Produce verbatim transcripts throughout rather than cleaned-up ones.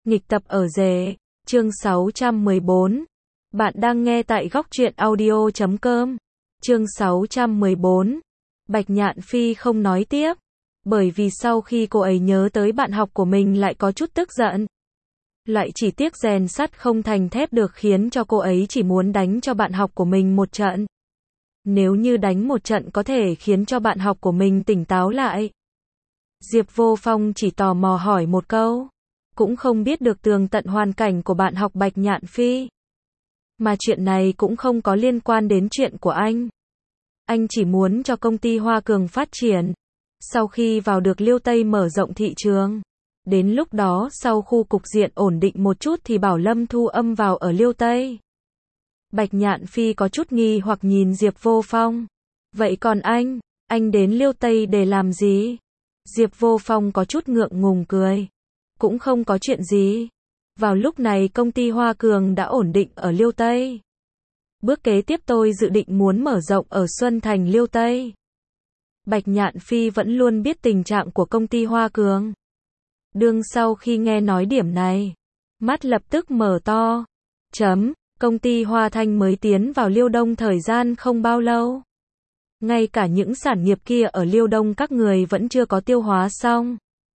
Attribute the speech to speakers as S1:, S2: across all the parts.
S1: Nghịch tập ở rể, chương sáu trăm mười bốn. Bạn đang nghe tại góc truyện audio chấm com. Chương sáu trăm mười bốn. Bạch Nhạn Phi không nói tiếp, bởi vì sau khi cô ấy nhớ tới bạn học của mình lại có chút tức giận. Lại chỉ tiếc rèn sắt không thành thép được khiến cho cô ấy chỉ muốn đánh cho bạn học của mình một trận. Nếu như đánh một trận có thể khiến cho bạn học của mình tỉnh táo lại. Diệp Vô Phong chỉ tò mò hỏi một câu, cũng không biết được tường tận hoàn cảnh của bạn học Bạch Nhạn Phi. Mà chuyện này cũng không có liên quan đến chuyện của anh. Anh chỉ muốn cho công ty Hoa Cường phát triển. Sau khi vào được Liêu Tây mở rộng thị trường, đến lúc đó sau khu cục diện ổn định một chút thì bảo Lâm Thu Âm vào ở Liêu Tây. Bạch Nhạn Phi có chút nghi hoặc nhìn Diệp Vô Phong. Vậy còn anh, anh đến Liêu Tây để làm gì? Diệp Vô Phong có chút ngượng ngùng cười. Cũng không có chuyện gì. Vào lúc này công ty Hoa Cường đã ổn định ở Liêu Tây. Bước kế tiếp tôi dự định muốn mở rộng ở Xuân Thành Liêu Tây. Bạch Nhạn Phi vẫn luôn biết tình trạng của công ty Hoa Cường. Đương sau khi nghe nói điểm này, mắt lập tức mở to. Chấm, công ty Hoa Thanh mới tiến vào Liêu Đông thời gian không bao lâu. Ngay cả những sản nghiệp kia ở Liêu Đông các người vẫn chưa có tiêu hóa xong.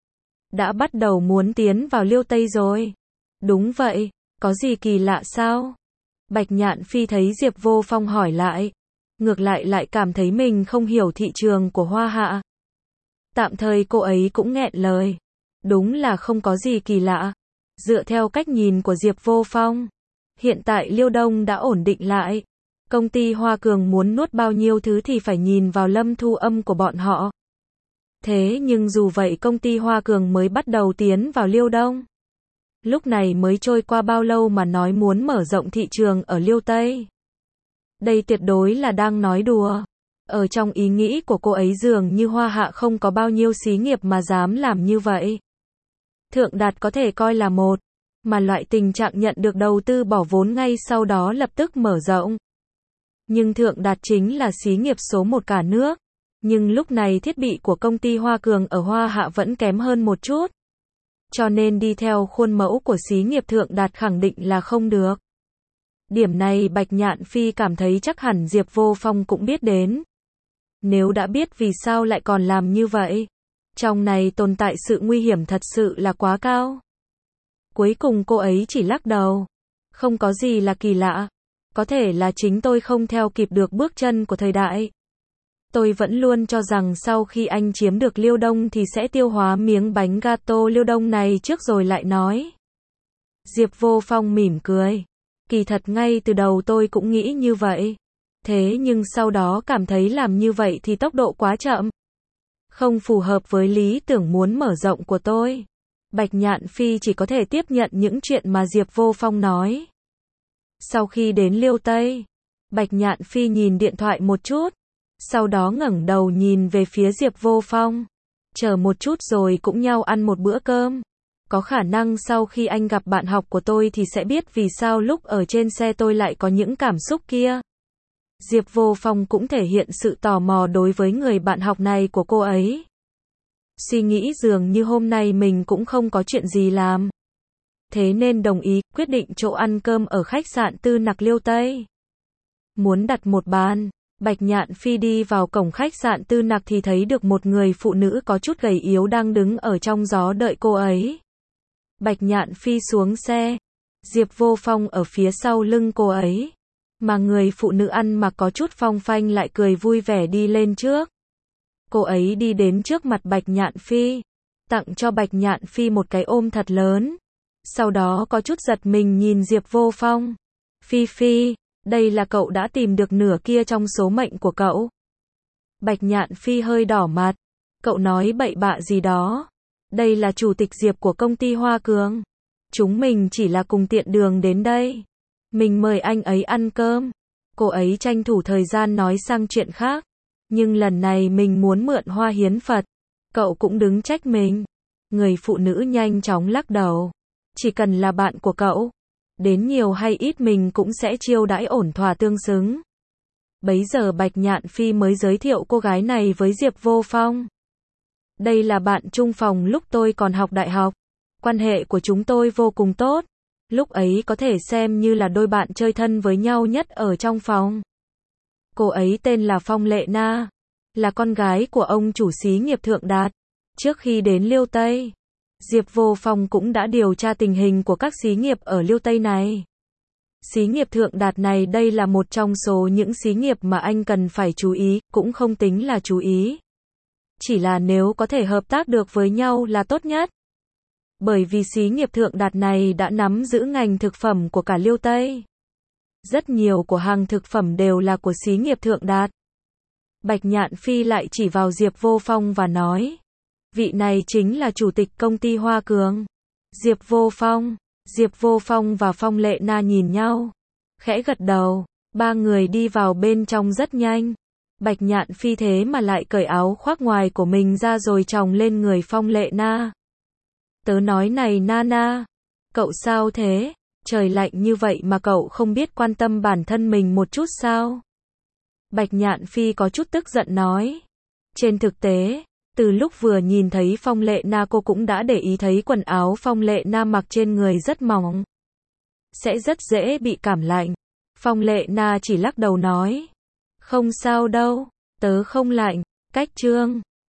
S1: Đã bắt đầu muốn tiến vào Liêu Tây rồi. Đúng vậy, có gì kỳ lạ sao? Bạch Nhạn Phi thấy Diệp Vô Phong hỏi lại. Ngược lại lại cảm thấy mình không hiểu thị trường của Hoa Hạ. Tạm thời cô ấy cũng nghẹn lời. Đúng là không có gì kỳ lạ. Dựa theo cách nhìn của Diệp Vô Phong, hiện tại Liêu Đông đã ổn định lại. Công ty Hoa Cường muốn nuốt bao nhiêu thứ thì phải nhìn vào Lâm Thu Âm của bọn họ. Thế nhưng dù vậy công ty Hoa Cường mới bắt đầu tiến vào Liêu Đông. Lúc này mới trôi qua bao lâu mà nói muốn mở rộng thị trường ở Liêu Tây. Đây tuyệt đối là đang nói đùa. Ở trong ý nghĩ của cô ấy dường như Hoa Hạ không có bao nhiêu xí nghiệp mà dám làm như vậy. Thượng Đạt có thể coi là một, mà loại tình trạng nhận được đầu tư bỏ vốn ngay sau đó lập tức mở rộng. Nhưng Thượng Đạt chính là xí nghiệp số một cả nước. Nhưng lúc này thiết bị của công ty Hoa Cường ở Hoa Hạ vẫn kém hơn một chút. Cho nên đi theo khuôn mẫu của xí nghiệp Thượng Đạt khẳng định là không được. Điểm này Bạch Nhạn Phi cảm thấy chắc hẳn Diệp Vô Phong cũng biết đến. Nếu đã biết vì sao lại còn làm như vậy? Trong này tồn tại sự nguy hiểm thật sự là quá cao. Cuối cùng cô ấy chỉ lắc đầu. Không có gì là kỳ lạ. Có thể là chính tôi không theo kịp được bước chân của thời đại. Tôi vẫn luôn cho rằng sau khi anh chiếm được Liêu Đông thì sẽ tiêu hóa miếng bánh gato Liêu Đông này trước rồi lại nói. Diệp Vô Phong mỉm cười. Kỳ thật ngay từ đầu tôi cũng nghĩ như vậy. Thế nhưng sau đó cảm thấy làm như vậy thì tốc độ quá chậm. Không phù hợp với lý tưởng muốn mở rộng của tôi. Bạch Nhạn Phi chỉ có thể tiếp nhận những chuyện mà Diệp Vô Phong nói. Sau khi đến Liêu Tây, Bạch Nhạn Phi nhìn điện thoại một chút. Sau đó ngẩng đầu nhìn về phía Diệp Vô Phong. Chờ một chút rồi cũng nhau ăn một bữa cơm. Có khả năng sau khi anh gặp bạn học của tôi thì sẽ biết vì sao lúc ở trên xe tôi lại có những cảm xúc kia. Diệp Vô Phong cũng thể hiện sự tò mò đối với người bạn học này của cô ấy. Suy nghĩ dường như hôm nay mình cũng không có chuyện gì làm. Thế nên đồng ý, quyết định chỗ ăn cơm ở khách sạn Tư Nặc Liêu Tây. Muốn đặt một bàn, Bạch Nhạn Phi đi vào cổng khách sạn Tư Nặc thì thấy được một người phụ nữ có chút gầy yếu đang đứng ở trong gió đợi cô ấy. Bạch Nhạn Phi xuống xe. Diệp Vô Phong ở phía sau lưng cô ấy. Mà người phụ nữ ăn mặc có chút phong phanh lại cười vui vẻ đi lên trước. Cô ấy đi đến trước mặt Bạch Nhạn Phi. Tặng cho Bạch Nhạn Phi một cái ôm thật lớn. Sau đó có chút giật mình nhìn Diệp Vô Phong. Phi Phi, đây là cậu đã tìm được nửa kia trong số mệnh của cậu. Bạch Nhạn Phi hơi đỏ mặt. Cậu nói bậy bạ gì đó. Đây là chủ tịch Diệp của công ty Hoa Cường. Chúng mình chỉ là cùng tiện đường đến đây. Mình mời anh ấy ăn cơm. Cô ấy tranh thủ thời gian nói sang chuyện khác. Nhưng lần này mình muốn mượn hoa hiến Phật. Cậu cũng đứng trách mình. Người phụ nữ nhanh chóng lắc đầu. Chỉ cần là bạn của cậu. Đến nhiều hay ít mình cũng sẽ chiêu đãi ổn thỏa tương xứng. Bấy giờ Bạch Nhạn Phi mới giới thiệu cô gái này với Diệp Vô Phong. Đây là bạn chung phòng lúc tôi còn học đại học. Quan hệ của chúng tôi vô cùng tốt. Lúc ấy có thể xem như là đôi bạn chơi thân với nhau nhất ở trong phòng. Cô ấy tên là Phong Lệ Na, là con gái của ông chủ xí nghiệp Thượng Đạt. Trước khi đến Liêu Tây, Diệp Vô Phong cũng đã điều tra tình hình của các xí nghiệp ở Liêu Tây này. Xí nghiệp Thượng Đạt này đây là một trong số những xí nghiệp mà anh cần phải chú ý, cũng không tính là chú ý. Chỉ là nếu có thể hợp tác được với nhau là tốt nhất. Bởi vì xí nghiệp Thượng Đạt này đã nắm giữ ngành thực phẩm của cả Liêu Tây. Rất nhiều của hàng thực phẩm đều là của xí nghiệp Thượng Đạt. Bạch Nhạn Phi lại chỉ vào Diệp Vô Phong và nói, vị này chính là chủ tịch công ty Hoa Cường. Diệp Vô Phong, Diệp Vô Phong và Phong Lệ Na nhìn nhau, khẽ gật đầu, ba người đi vào bên trong rất nhanh. Bạch Nhạn Phi thế mà lại cởi áo khoác ngoài của mình ra rồi chồng lên người Phong Lệ Na. Tớ nói này Nana, cậu sao thế? Trời lạnh như vậy mà cậu không biết quan tâm bản thân mình một chút sao? Bạch Nhạn Phi có chút tức giận nói. Trên thực tế, từ lúc vừa nhìn thấy Phong Lệ Na cô cũng đã để ý thấy quần áo Phong Lệ Na mặc trên người rất mỏng. Sẽ rất dễ bị cảm lạnh. Phong Lệ Na chỉ lắc đầu nói. Không sao đâu, tớ không lạnh. Cách chương